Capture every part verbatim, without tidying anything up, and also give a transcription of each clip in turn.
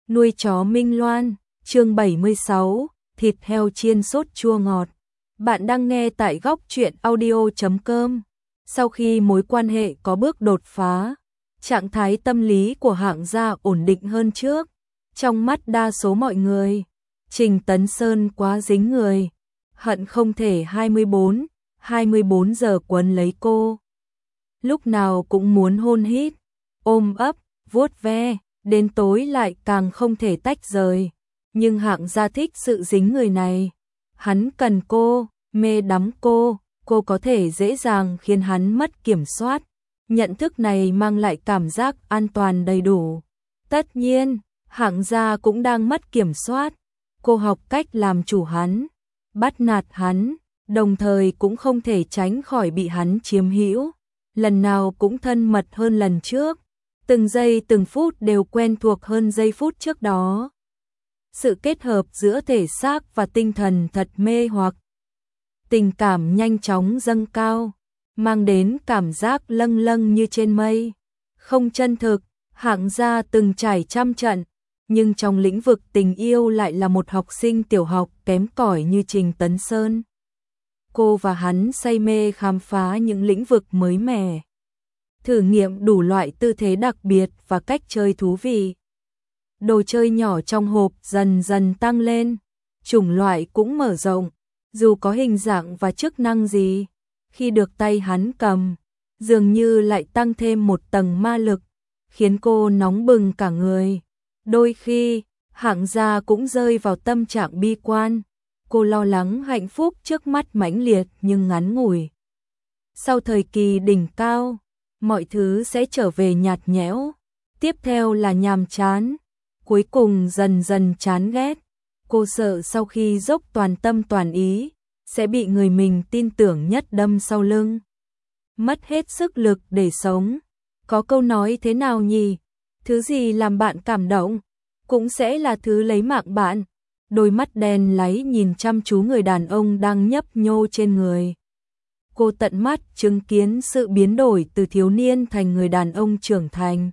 Nuôi chó Minh Loan, chương bảy mươi sáu, thịt heo chiên sốt chua ngọt. Bạn đang nghe tại góc truyện audio chấm com. Sau khi mối quan hệ có bước đột phá, trạng thái tâm lý của Hạng Gia ổn định hơn trước. Trong mắt đa số mọi người, Trình Tấn Sơn quá dính người, hận không thể hai mươi bốn, hai mươi bốn giờ quấn lấy cô. Lúc nào cũng muốn hôn hít, ôm ấp, vuốt ve, đến tối lại càng không thể tách rời. Nhưng Hạng Gia thích sự dính người này. Hắn cần cô, mê đắm cô, cô có thể dễ dàng khiến hắn mất kiểm soát. Nhận thức này mang lại cảm giác an toàn đầy đủ. Tất nhiên, Hạng Gia cũng đang mất kiểm soát. Cô học cách làm chủ hắn, bắt nạt hắn, đồng thời cũng không thể tránh khỏi bị hắn chiếm hữu. Lần nào cũng thân mật hơn lần trước. Từng giây từng phút đều quen thuộc hơn giây phút trước đó. Sự kết hợp giữa thể xác và tinh thần thật mê hoặc. Tình cảm nhanh chóng dâng cao, mang đến cảm giác lâng lâng như trên mây. Không chân thực, Hạng Gia từng trải trăm trận, nhưng trong lĩnh vực tình yêu lại là một học sinh tiểu học kém cỏi như Trình Tấn Sơn. Cô và hắn say mê khám phá những lĩnh vực mới mẻ, thử nghiệm đủ loại tư thế đặc biệt và cách chơi thú vị. Đồ chơi nhỏ trong hộp dần dần tăng lên, chủng loại cũng mở rộng, dù có hình dạng và chức năng gì, khi được tay hắn cầm, dường như lại tăng thêm một tầng ma lực, khiến cô nóng bừng cả người. Đôi khi, Hạng Gia cũng rơi vào tâm trạng bi quan, cô lo lắng hạnh phúc trước mắt mãnh liệt nhưng ngắn ngủi. Sau thời kỳ đỉnh cao, mọi thứ sẽ trở về nhạt nhẽo, tiếp theo là nhàm chán, cuối cùng dần dần chán ghét. Cô sợ sau khi dốc toàn tâm toàn ý, sẽ bị người mình tin tưởng nhất đâm sau lưng. Mất hết sức lực để sống. Có câu nói thế nào nhỉ? Thứ gì làm bạn cảm động, cũng sẽ là thứ lấy mạng bạn. Đôi mắt đen láy nhìn chăm chú người đàn ông đang nhấp nhô trên người. Cô tận mắt chứng kiến sự biến đổi từ thiếu niên thành người đàn ông trưởng thành.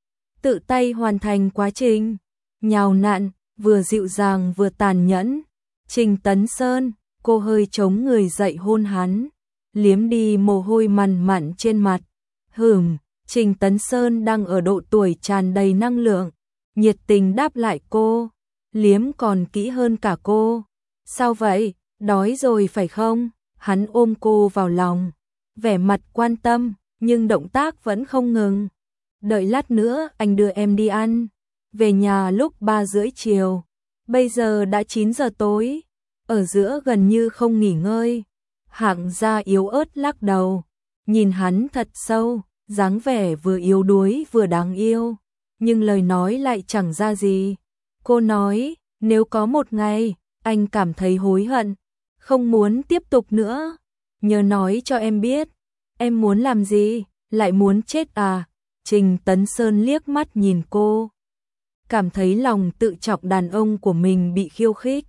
Tự tay hoàn thành quá trình, nhào nặn, vừa dịu dàng vừa tàn nhẫn. Trình Tấn Sơn, cô hơi chống người dậy hôn hắn, liếm đi mồ hôi mằn mặn trên mặt. Hửm, Trình Tấn Sơn đang ở độ tuổi tràn đầy năng lượng, nhiệt tình đáp lại cô, liếm còn kỹ hơn cả cô. Sao vậy, đói rồi phải không? Hắn ôm cô vào lòng, vẻ mặt quan tâm, nhưng động tác vẫn không ngừng. Đợi lát nữa anh đưa em đi ăn. Về nhà lúc ba rưỡi chiều, bây giờ đã chín giờ tối, ở giữa gần như không nghỉ ngơi. Hạng Gia yếu ớt lắc đầu, nhìn hắn thật sâu, dáng vẻ vừa yếu đuối vừa đáng yêu, nhưng lời nói lại chẳng ra gì. Cô nói, nếu có một ngày, anh cảm thấy hối hận, không muốn tiếp tục nữa, nhớ nói cho em biết. Em muốn làm gì, lại muốn chết à? Trình Tấn Sơn liếc mắt nhìn cô, cảm thấy lòng tự trọng đàn ông của mình bị khiêu khích.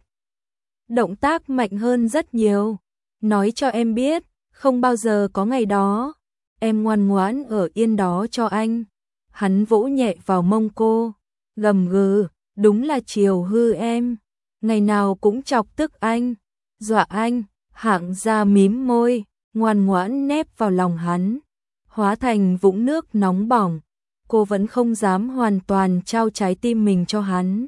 Động tác mạnh hơn rất nhiều. Nói cho em biết, không bao giờ có ngày đó. Em ngoan ngoãn ở yên đó cho anh. Hắn vỗ nhẹ vào mông cô, gầm gừ, đúng là chiều hư em, ngày nào cũng chọc tức anh, dọa anh. Hạng Gia mím môi, ngoan ngoãn nép vào lòng hắn, hóa thành vũng nước nóng bỏng. Cô vẫn không dám hoàn toàn trao trái tim mình cho hắn,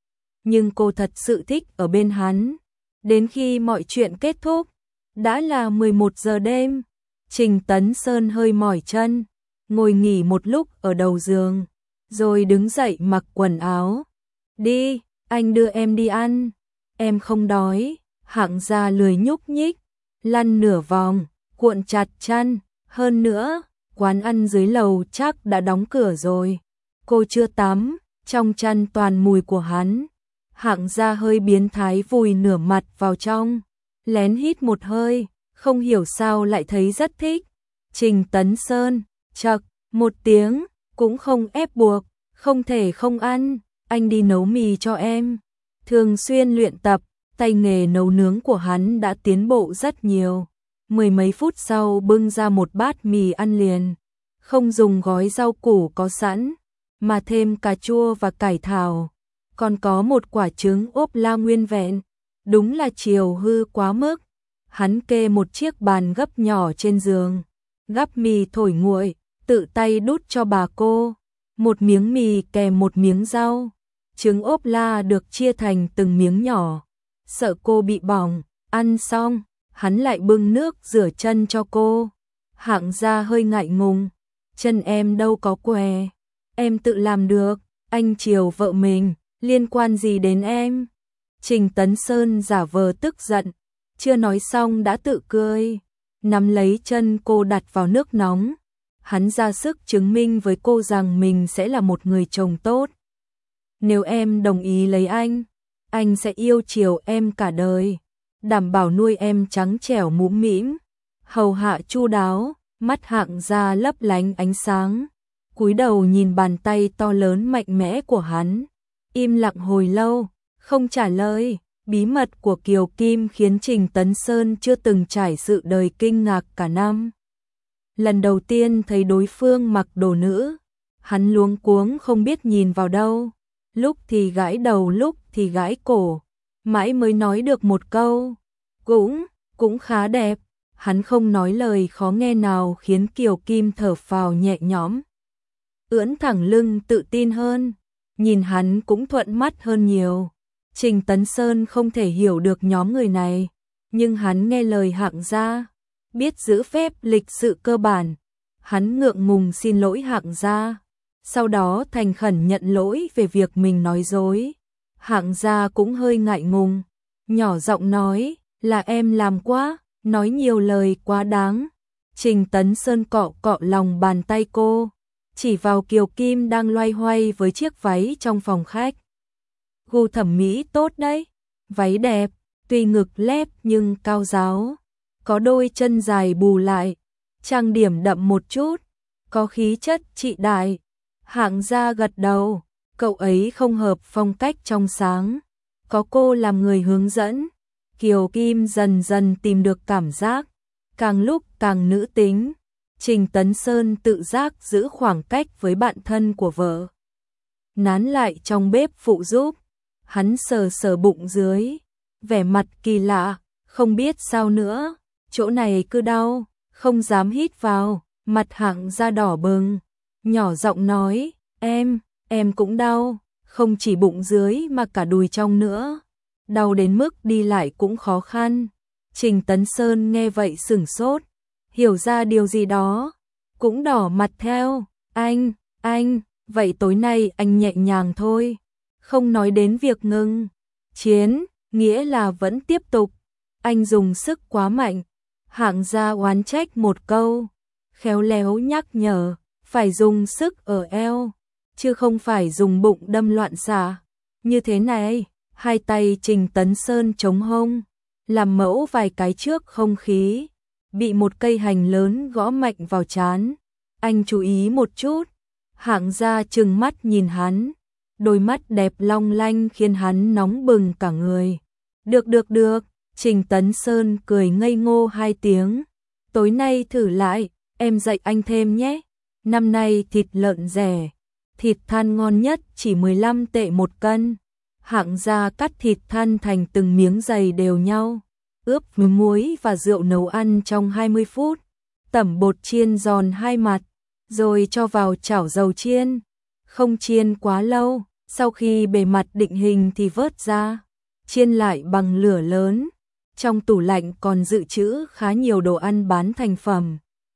nhưng cô thật sự thích ở bên hắn. Đến khi mọi chuyện kết thúc, đã là mười một giờ đêm. Trình Tấn Sơn hơi mỏi chân, ngồi nghỉ một lúc ở đầu giường, rồi đứng dậy mặc quần áo. Đi, anh đưa em đi ăn. Em không đói. Hạng Gia lười nhúc nhích, lăn nửa vòng, cuộn chặt chăn. Hơn nữa, quán ăn dưới lầu chắc đã đóng cửa rồi. Cô chưa tắm, trong chăn toàn mùi của hắn. Hạng Gia hơi biến thái vùi nửa mặt vào trong, lén hít một hơi, không hiểu sao lại thấy rất thích. Trình Tấn Sơn, chậc, một tiếng, cũng không ép buộc, không thể không ăn, anh đi nấu mì cho em. Thường xuyên luyện tập, tay nghề nấu nướng của hắn đã tiến bộ rất nhiều. Mười mấy phút sau bưng ra một bát mì ăn liền, không dùng gói rau củ có sẵn, mà thêm cà chua và cải thảo. còn có một quả trứng ốp la nguyên vẹn, đúng là chiều hư quá mức. Hắn kê một chiếc bàn gấp nhỏ trên giường, gắp mì thổi nguội, tự tay đút cho bà cô, một miếng mì kèm một miếng rau. Trứng ốp la được chia thành từng miếng nhỏ, sợ cô bị bỏng. Ăn xong, hắn lại bưng nước rửa chân cho cô. Hạng Gia hơi ngại ngùng, chân em đâu có què, em tự làm được, anh chiều vợ mình, liên quan gì đến em? Trình Tấn Sơn giả vờ tức giận, chưa nói xong đã tự cười, nắm lấy chân cô đặt vào nước nóng. Hắn ra sức chứng minh với cô rằng mình sẽ là một người chồng tốt. Nếu em đồng ý lấy anh, anh sẽ yêu chiều em cả đời, đảm bảo nuôi em trắng trẻo mũm mĩm, hầu hạ chu đáo. Mắt Hạng Gia lấp lánh ánh sáng, cúi đầu nhìn bàn tay to lớn mạnh mẽ của hắn, im lặng hồi lâu, không trả lời. Bí mật của Kiều Kim khiến Trình Tấn Sơn chưa từng trải sự đời kinh ngạc cả năm. Lần đầu tiên thấy đối phương mặc đồ nữ, hắn luống cuống không biết nhìn vào đâu, lúc thì gãi đầu lúc thì gãi cổ, mãi mới nói được một câu, cũng, cũng khá đẹp. Hắn không nói lời khó nghe nào khiến Kiều Kim thở phào nhẹ nhõm, ưỡn thẳng lưng tự tin hơn, nhìn hắn cũng thuận mắt hơn nhiều. Trình Tấn Sơn không thể hiểu được nhóm người này, nhưng hắn nghe lời Hạng Gia, biết giữ phép lịch sự cơ bản. Hắn ngượng ngùng xin lỗi Hạng Gia, sau đó thành khẩn nhận lỗi về việc mình nói dối. Hạng Gia cũng hơi ngại ngùng, nhỏ giọng nói, là em làm quá, nói nhiều lời quá đáng. Trình Tấn Sơn cọ cọ lòng bàn tay cô, chỉ vào Kiều Kim đang loay hoay với chiếc váy trong phòng khách. Gu thẩm mỹ tốt đấy, váy đẹp, tuy ngực lép nhưng cao ráo, có đôi chân dài bù lại, trang điểm đậm một chút, có khí chất trị đại. Hạng Gia gật đầu, cậu ấy không hợp phong cách trong sáng, có cô làm người hướng dẫn. Kiều Kim dần dần tìm được cảm giác, càng lúc càng nữ tính. Trình Tấn Sơn tự giác giữ khoảng cách với bạn thân của vợ, nán lại trong bếp phụ giúp. Hắn sờ sờ bụng dưới, vẻ mặt kỳ lạ, không biết sao nữa, chỗ này cứ đau, không dám hít vào. Mặt Hạng Gia đỏ bừng, nhỏ giọng nói, em, em cũng đau, không chỉ bụng dưới mà cả đùi trong nữa, đau đến mức đi lại cũng khó khăn. Trình Tấn Sơn nghe vậy sửng sốt, hiểu ra điều gì đó, cũng đỏ mặt theo. Anh, anh, vậy tối nay anh nhẹ nhàng thôi, không nói đến việc ngừng chiến, nghĩa là vẫn tiếp tục. Anh dùng sức quá mạnh. Hạng Gia oán trách một câu, khéo léo nhắc nhở, phải dùng sức ở eo, chứ không phải dùng bụng đâm loạn xạ. Như thế này, hai tay Trình Tấn Sơn chống hông, làm mẫu vài cái trước không khí, bị một cây hành lớn gõ mạnh vào trán. Anh chú ý một chút. Hạng Gia trừng mắt nhìn hắn, đôi mắt đẹp long lanh khiến hắn nóng bừng cả người. Được được được, Trình Tấn Sơn cười ngây ngô hai tiếng. Tối nay thử lại, em dạy anh thêm nhé. Năm nay thịt lợn rẻ, thịt than ngon nhất chỉ mười lăm tệ một cân. Hạng Gia cắt thịt than thành từng miếng dày đều nhau, ướp với muối và rượu nấu ăn trong hai mươi phút, tẩm bột chiên giòn hai mặt, rồi cho vào chảo dầu chiên. Không chiên quá lâu, sau khi bề mặt định hình thì vớt ra, chiên lại bằng lửa lớn. Trong tủ lạnh còn dự trữ khá nhiều đồ ăn bán thành phẩm.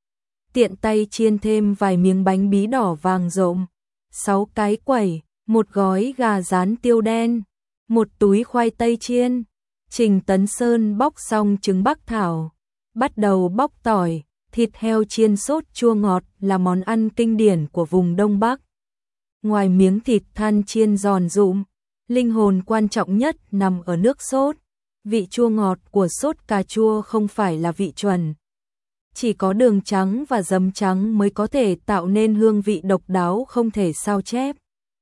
Tiện tay chiên thêm vài miếng bánh bí đỏ vàng rộm, sáu cái quẩy, một gói gà rán tiêu đen, một túi khoai tây chiên. Trình Tấn Sơn bóc xong trứng bắc thảo, bắt đầu bóc tỏi. Thịt heo chiên sốt chua ngọt là món ăn kinh điển của vùng Đông Bắc. Ngoài miếng thịt than chiên giòn rụm, linh hồn quan trọng nhất nằm ở nước sốt. Vị chua ngọt của sốt cà chua không phải là vị chuẩn, chỉ có đường trắng và giấm trắng mới có thể tạo nên hương vị độc đáo không thể sao chép.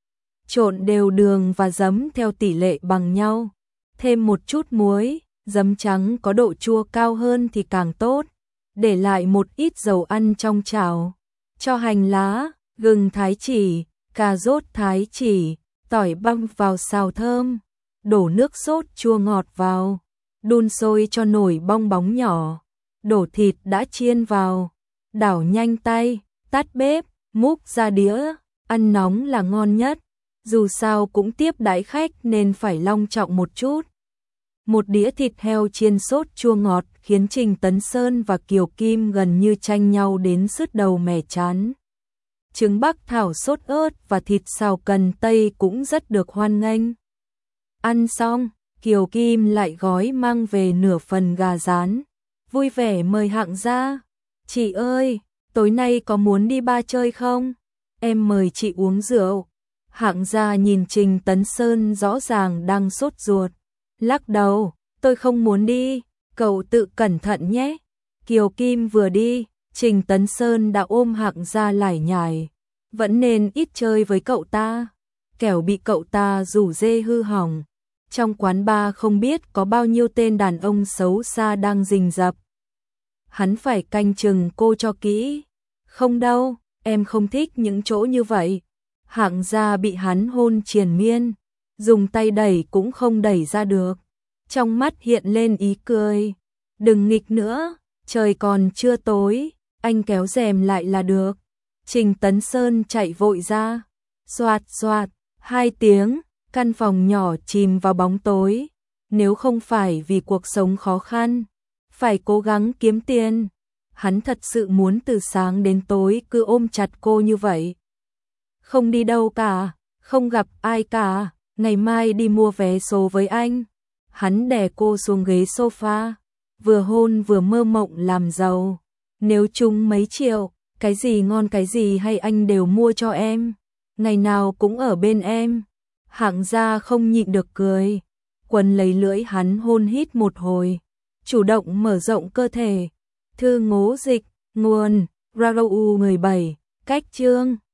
Trộn đều đường và giấm theo tỷ lệ bằng nhau, thêm một chút muối, giấm trắng có độ chua cao hơn thì càng tốt. Để lại một ít dầu ăn trong chảo, cho hành lá, gừng thái chỉ, cà rốt thái chỉ, tỏi băm vào xào thơm, đổ nước sốt chua ngọt vào, đun sôi cho nổi bong bóng nhỏ, đổ thịt đã chiên vào, đảo nhanh tay, tắt bếp, múc ra đĩa, ăn nóng là ngon nhất, dù sao cũng tiếp đãi khách nên phải long trọng một chút. Một đĩa thịt heo chiên sốt chua ngọt khiến Trình Tấn Sơn và Kiều Kim gần như tranh nhau đến sứt đầu mẻ chán. Trứng bắc thảo sốt ớt và thịt xào cần tây cũng rất được hoan nghênh. Ăn xong, Kiều Kim lại gói mang về nửa phần gà rán, vui vẻ mời Hạng Gia. Chị ơi, tối nay có muốn đi bar chơi không? Em mời chị uống rượu. Hạng Gia nhìn Trình Tấn Sơn rõ ràng đang sốt ruột, lắc đầu, tôi không muốn đi, cậu tự cẩn thận nhé. Kiều Kim vừa đi, Trình Tấn Sơn đã ôm Hạng Gia lải nhải, vẫn nên ít chơi với cậu ta, kẻo bị cậu ta rủ rê hư hỏng. Trong quán bar không biết có bao nhiêu tên đàn ông xấu xa đang rình rập. Hắn phải canh chừng cô cho kỹ. Không đâu, em không thích những chỗ như vậy. Hạng Gia bị hắn hôn triền miên, dùng tay đẩy cũng không đẩy ra được. Trong mắt hiện lên ý cười. Đừng nghịch nữa, trời còn chưa tối, anh kéo rèm lại là được. Trình Tấn Sơn chạy vội ra. Xoạt xoạt, hai tiếng, căn phòng nhỏ chìm vào bóng tối. Nếu không phải vì cuộc sống khó khăn, phải cố gắng kiếm tiền, hắn thật sự muốn từ sáng đến tối cứ ôm chặt cô như vậy. Không đi đâu cả, không gặp ai cả, ngày mai đi mua vé số với anh. Hắn đè cô xuống ghế sofa, vừa hôn vừa mơ mộng làm giàu. Nếu trúng mấy triệu, cái gì ngon cái gì hay anh đều mua cho em, ngày nào cũng ở bên em. Hạng Gia không nhịn được cười, quấn lấy lưỡi hắn hôn hít một hồi, chủ động mở rộng cơ thể. Thư ngố dịch, nguồn, Rau mười bảy, cách chương.